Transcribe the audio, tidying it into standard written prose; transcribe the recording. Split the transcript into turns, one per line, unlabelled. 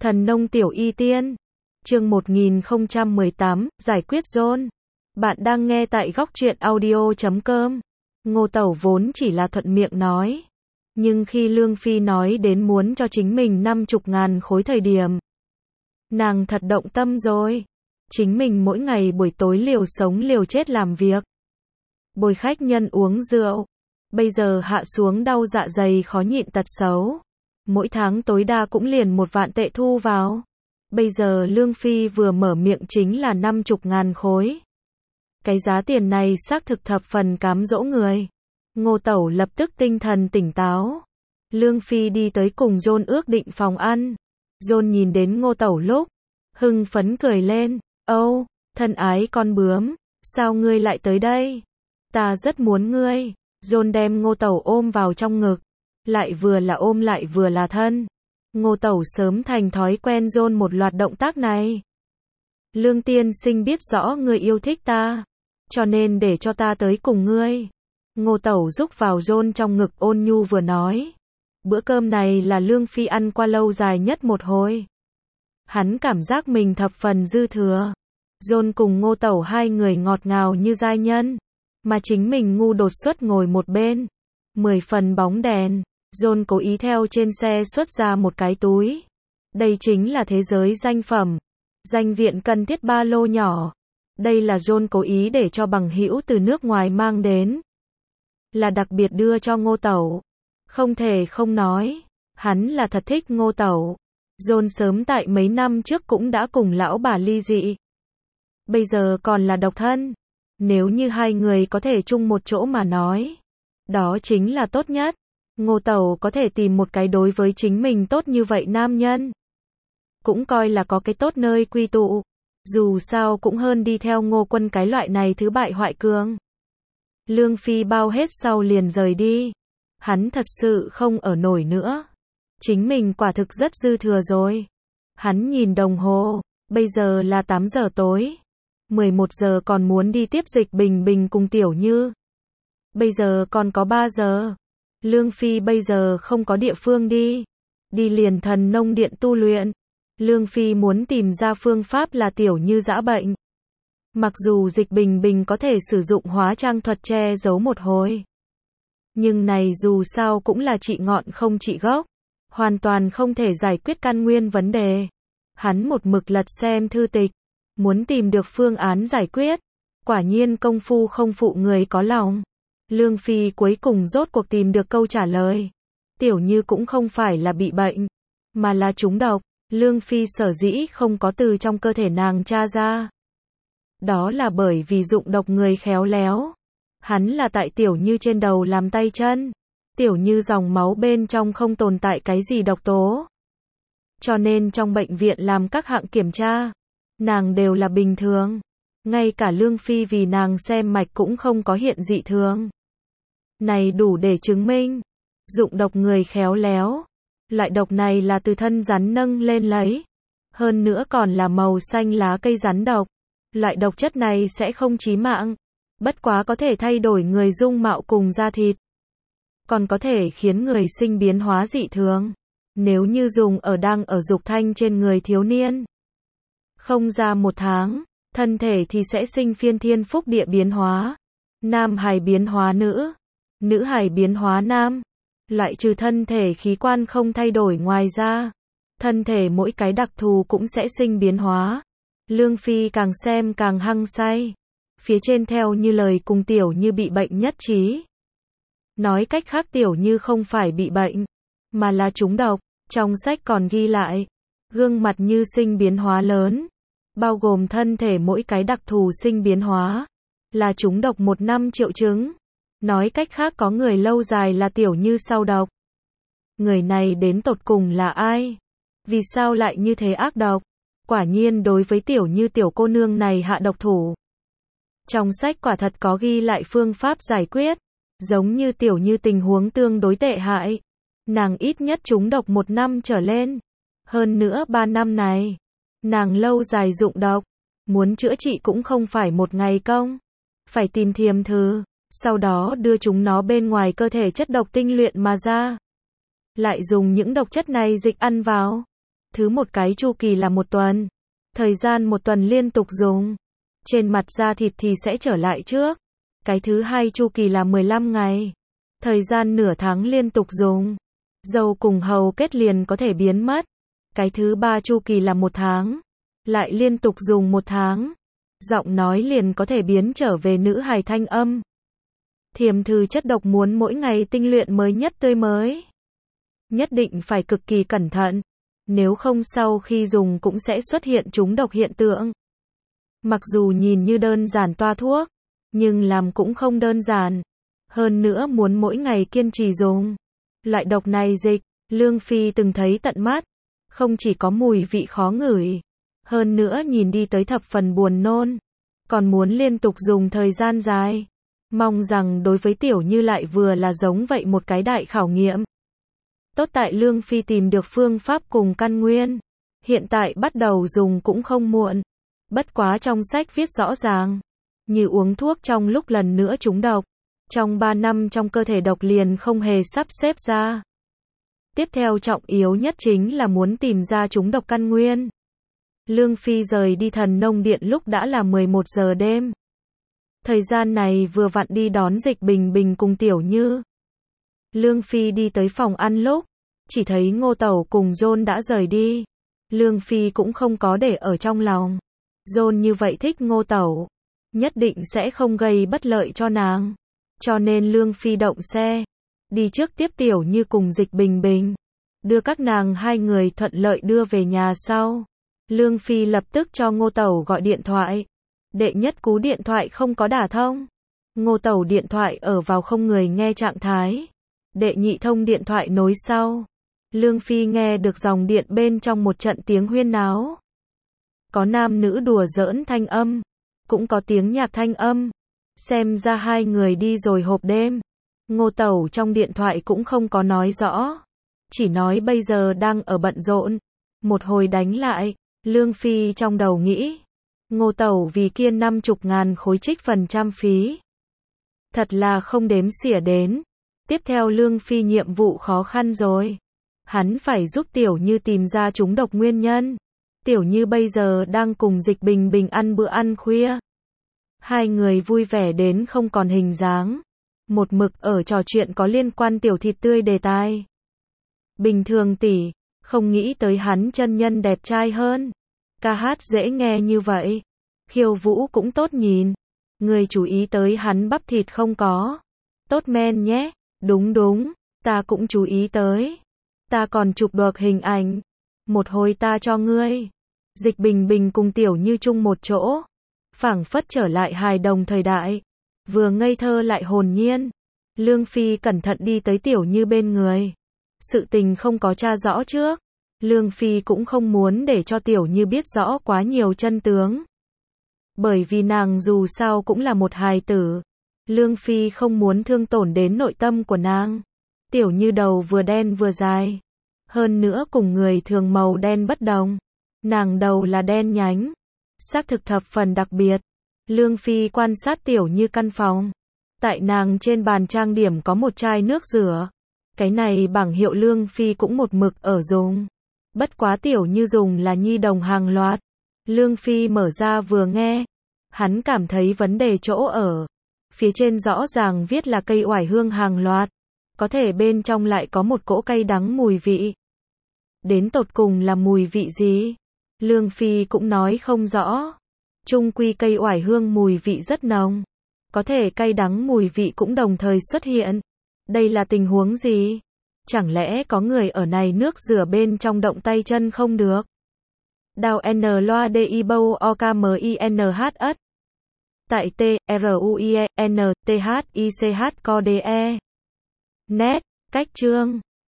Thần nông tiểu y tiên. Chương 1018, giải quyết John. Bạn đang nghe tại góc truyện audio.com. Ngô Tẩu vốn chỉ là thuận miệng nói. Nhưng khi Lương Phi nói đến muốn cho chính mình 50.000 khối thời điểm, nàng thật động tâm rồi. Chính mình mỗi ngày buổi tối liều sống liều chết làm việc, bồi khách nhân uống rượu. Bây giờ hạ xuống đau dạ dày khó nhịn tật xấu. Mỗi tháng tối đa cũng liền 1 vạn tệ thu vào. Bây giờ Lương Phi vừa mở miệng chính là 50.000 khối. Cái giá tiền này xác thực thập phần cám dỗ người. Ngô Tẩu lập tức tinh thần tỉnh táo. Lương Phi đi tới cùng John ước định phòng ăn. John nhìn đến Ngô Tẩu lúc hưng phấn cười lên. Âu, thân ái con bướm, sao ngươi lại tới đây? Ta rất muốn ngươi. John đem Ngô Tẩu ôm vào trong ngực. Lại vừa là ôm lại vừa là thân. Ngô Tẩu sớm thành thói quen John một loạt động tác này. Lương tiên sinh biết rõ ngươi yêu thích ta, cho nên để cho ta tới cùng ngươi. Ngô Tẩu rúc vào John trong ngực ôn nhu vừa nói. Bữa cơm này là Lương Phi ăn qua lâu dài nhất một hồi. Hắn cảm giác mình thập phần dư thừa. John cùng Ngô Tẩu hai người ngọt ngào như giai nhân, mà chính mình ngu đột xuất ngồi một bên. 10 phần bóng đèn. John cố ý theo trên xe xuất ra một cái túi. Đây chính là thế giới danh phẩm. Danh viện cần thiết ba lô nhỏ. Đây là John cố ý để cho bằng hữu từ nước ngoài mang đến. Là đặc biệt đưa cho Ngô Tẩu. Không thể không nói, hắn là thật thích Ngô Tẩu. John sớm tại mấy năm trước cũng đã cùng lão bà ly dị. Bây giờ còn là độc thân. Nếu như hai người có thể chung một chỗ mà nói, đó chính là tốt nhất. Ngô Tẩu có thể tìm một cái đối với chính mình tốt như vậy nam nhân, cũng coi là có cái tốt nơi quy tụ. Dù sao cũng hơn đi theo Ngô Quân cái loại này thứ bại hoại cường. Lương Phi bao hết sau liền rời đi. Hắn thật sự không ở nổi nữa. Chính mình quả thực rất dư thừa rồi. Hắn nhìn đồng hồ, bây giờ là 8 giờ tối. 11 giờ còn muốn đi tiếp Dịch Bình Bình cùng Tiểu Như. Bây giờ còn có 3 giờ. Lương Phi bây giờ không có địa phương đi. Đi liền Thần Nông Điện tu luyện. Lương Phi muốn tìm ra phương pháp là Tiểu Như giã bệnh. Mặc dù Dịch Bình Bình có thể sử dụng hóa trang thuật che giấu một hồi, nhưng này dù sao cũng là trị ngọn không trị gốc. Hoàn toàn không thể giải quyết căn nguyên vấn đề. Hắn một mực lật xem thư tịch, muốn tìm được phương án giải quyết. Quả nhiên công phu không phụ người có lòng. Lương Phi cuối cùng rốt cuộc tìm được câu trả lời. Tiểu Như cũng không phải là bị bệnh, mà là trúng độc. Lương Phi sở dĩ không có từ trong cơ thể nàng tra ra, đó là bởi vì dụng độc người khéo léo. Hắn là tại Tiểu Như trên đầu làm tay chân. Tiểu Như dòng máu bên trong không tồn tại cái gì độc tố, cho nên trong bệnh viện làm các hạng kiểm tra, nàng đều là bình thường. Ngay cả Lương Phi vì nàng xem mạch cũng không có hiện dị thường. Này đủ để chứng minh dụng độc người khéo léo. Loại độc này là từ thân rắn nâng lên lấy. Hơn nữa còn là màu xanh lá cây rắn độc. Loại độc chất này sẽ không chí mạng, bất quá có thể thay đổi người dung mạo cùng da thịt, còn có thể khiến người sinh biến hóa dị thường. Nếu như dùng đang ở dục thanh trên người thiếu niên, không ra 1 tháng, thân thể thì sẽ sinh phiên thiên phúc địa biến hóa. Nam hài biến hóa nữ, nữ hài biến hóa nam. Loại trừ thân thể khí quan không thay đổi, ngoài ra, thân thể mỗi cái đặc thù cũng sẽ sinh biến hóa. Lương Phi càng xem càng hăng say. Phía trên theo như lời cùng Tiểu Như bị bệnh nhất trí. Nói cách khác Tiểu Như không phải bị bệnh, mà là trúng độc. Trong sách còn ghi lại, gương mặt như sinh biến hóa lớn, bao gồm thân thể mỗi cái đặc thù sinh biến hóa, là trúng độc 1 năm triệu chứng. Nói cách khác có người lâu dài là Tiểu Như sau độc. Người này đến tột cùng là ai? Vì sao lại như thế ác độc? Quả nhiên đối với Tiểu Như tiểu cô nương này hạ độc thủ. Trong sách quả thật có ghi lại phương pháp giải quyết. Giống như Tiểu Như tình huống tương đối tệ hại, nàng ít nhất trúng độc 1 năm trở lên. Hơn nữa 3 năm này, nàng lâu dài dụng độc. Muốn chữa trị cũng không phải 1 ngày công. Phải tìm thiềm thử, sau đó đưa chúng nó bên ngoài cơ thể chất độc tinh luyện mà ra. Lại dùng những độc chất này dịch ăn vào. Thứ một cái chu kỳ là 1 tuần. Thời gian 1 tuần liên tục dùng. Trên mặt da thịt thì sẽ trở lại trước. Cái thứ hai chu kỳ là 15 ngày. Thời gian nửa tháng liên tục dùng. Râu cùng hầu kết liền có thể biến mất. Cái thứ ba chu kỳ là 1 tháng. Lại liên tục dùng 1 tháng. Giọng nói liền có thể biến trở về nữ hài thanh âm. Thiềm thư chất độc muốn mỗi ngày tinh luyện mới nhất tươi mới. Nhất định phải cực kỳ cẩn thận. Nếu không sau khi dùng cũng sẽ xuất hiện trúng độc hiện tượng. Mặc dù nhìn như đơn giản toa thuốc, nhưng làm cũng không đơn giản. Hơn nữa muốn mỗi ngày kiên trì dùng. Loại độc này dịch, Lương Phi từng thấy tận mắt. Không chỉ có mùi vị khó ngửi. Hơn nữa nhìn đi tới thập phần buồn nôn. Còn muốn liên tục dùng thời gian dài. Mong rằng đối với Tiểu Như lại vừa là giống vậy một cái đại khảo nghiệm. Tốt tại Lương Phi tìm được phương pháp cùng căn nguyên. Hiện tại bắt đầu dùng cũng không muộn. Bất quá trong sách viết rõ ràng. Như uống thuốc trong lúc lần nữa trúng độc. Trong 3 năm trong cơ thể độc liền không hề sắp xếp ra. Tiếp theo trọng yếu nhất chính là muốn tìm ra trúng độc căn nguyên. Lương Phi rời đi Thần Nông Điện lúc đã là 11 giờ đêm. Thời gian này vừa vặn đi đón Dịch Bình Bình cùng Tiểu Như. Lương Phi đi tới phòng ăn lúc, chỉ thấy Ngô Tẩu cùng John đã rời đi. Lương Phi cũng không có để ở trong lòng. John như vậy thích Ngô Tẩu, nhất định sẽ không gây bất lợi cho nàng. Cho nên Lương Phi động xe, đi trước tiếp Tiểu Như cùng Dịch Bình Bình. Đưa các nàng hai người thuận lợi đưa về nhà sau. Lương Phi lập tức cho Ngô Tẩu gọi điện thoại. Đệ nhất cú điện thoại không có đả thông. Ngô Tẩu điện thoại ở vào không người nghe trạng thái. Đệ nhị thông điện thoại nối sau. Lương Phi nghe được dòng điện bên trong một trận tiếng huyên náo. Có nam nữ đùa giỡn thanh âm. Cũng có tiếng nhạc thanh âm. Xem ra hai người đi rồi hộp đêm. Ngô Tẩu trong điện thoại cũng không có nói rõ. Chỉ nói bây giờ đang ở bận rộn. Một hồi đánh lại. Lương Phi trong đầu nghĩ. Ngô Tẩu vì kia 50.000 khối trích phần trăm phí. Thật là không đếm xỉa đến. Tiếp theo Lương Phi nhiệm vụ khó khăn rồi. Hắn phải giúp Tiểu Như tìm ra trúng độc nguyên nhân. Tiểu Như bây giờ đang cùng Dịch Bình Bình ăn bữa ăn khuya. Hai người vui vẻ đến không còn hình dáng. Một mực ở trò chuyện có liên quan tiểu thịt tươi đề tài. Bình thường tỷ, không nghĩ tới hắn chân nhân đẹp trai hơn. Ca hát dễ nghe như vậy. Khiêu vũ cũng tốt nhìn. Người chú ý tới hắn bắp thịt không có. Tốt men nhé. Đúng đúng, ta cũng chú ý tới. Ta còn chụp được hình ảnh. Một hồi ta cho ngươi. Dịch Bình Bình cùng Tiểu Như chung một chỗ. Phảng phất trở lại hài đồng thời đại. Vừa ngây thơ lại hồn nhiên. Lương Phi cẩn thận đi tới Tiểu Như bên người. Sự tình không có tra rõ trước. Lương Phi cũng không muốn để cho Tiểu Như biết rõ quá nhiều chân tướng. Bởi vì nàng dù sao cũng là một hài tử. Lương Phi không muốn thương tổn đến nội tâm của nàng. Tiểu Như đầu vừa đen vừa dài. Hơn nữa cùng người thường màu đen bất đồng. Nàng đầu là đen nhánh. Xác thực thập phần đặc biệt. Lương Phi quan sát Tiểu Như căn phòng. Tại nàng trên bàn trang điểm có một chai nước rửa. Cái này bảng hiệu Lương Phi cũng một mực ở dùng. Bất quá Tiểu Như dùng là nhi đồng hàng loạt. Lương Phi mở ra vừa nghe. Hắn cảm thấy vấn đề chỗ ở. Phía trên rõ ràng viết là cây oải hương hàng loạt. Có thể bên trong lại có một cỗ cay đắng mùi vị. Đến tột cùng là mùi vị gì? Lương Phi cũng nói không rõ. Chung quy cây oải hương mùi vị rất nồng. Có thể cay đắng mùi vị cũng đồng thời xuất hiện. Đây là tình huống gì? Chẳng lẽ có người ở này nước rửa bên trong động tay chân không được? Đào N loa DI bâu OKMINHS. Tại T, RUIE, N, TH, ICH, CODE. Nét, cách chương.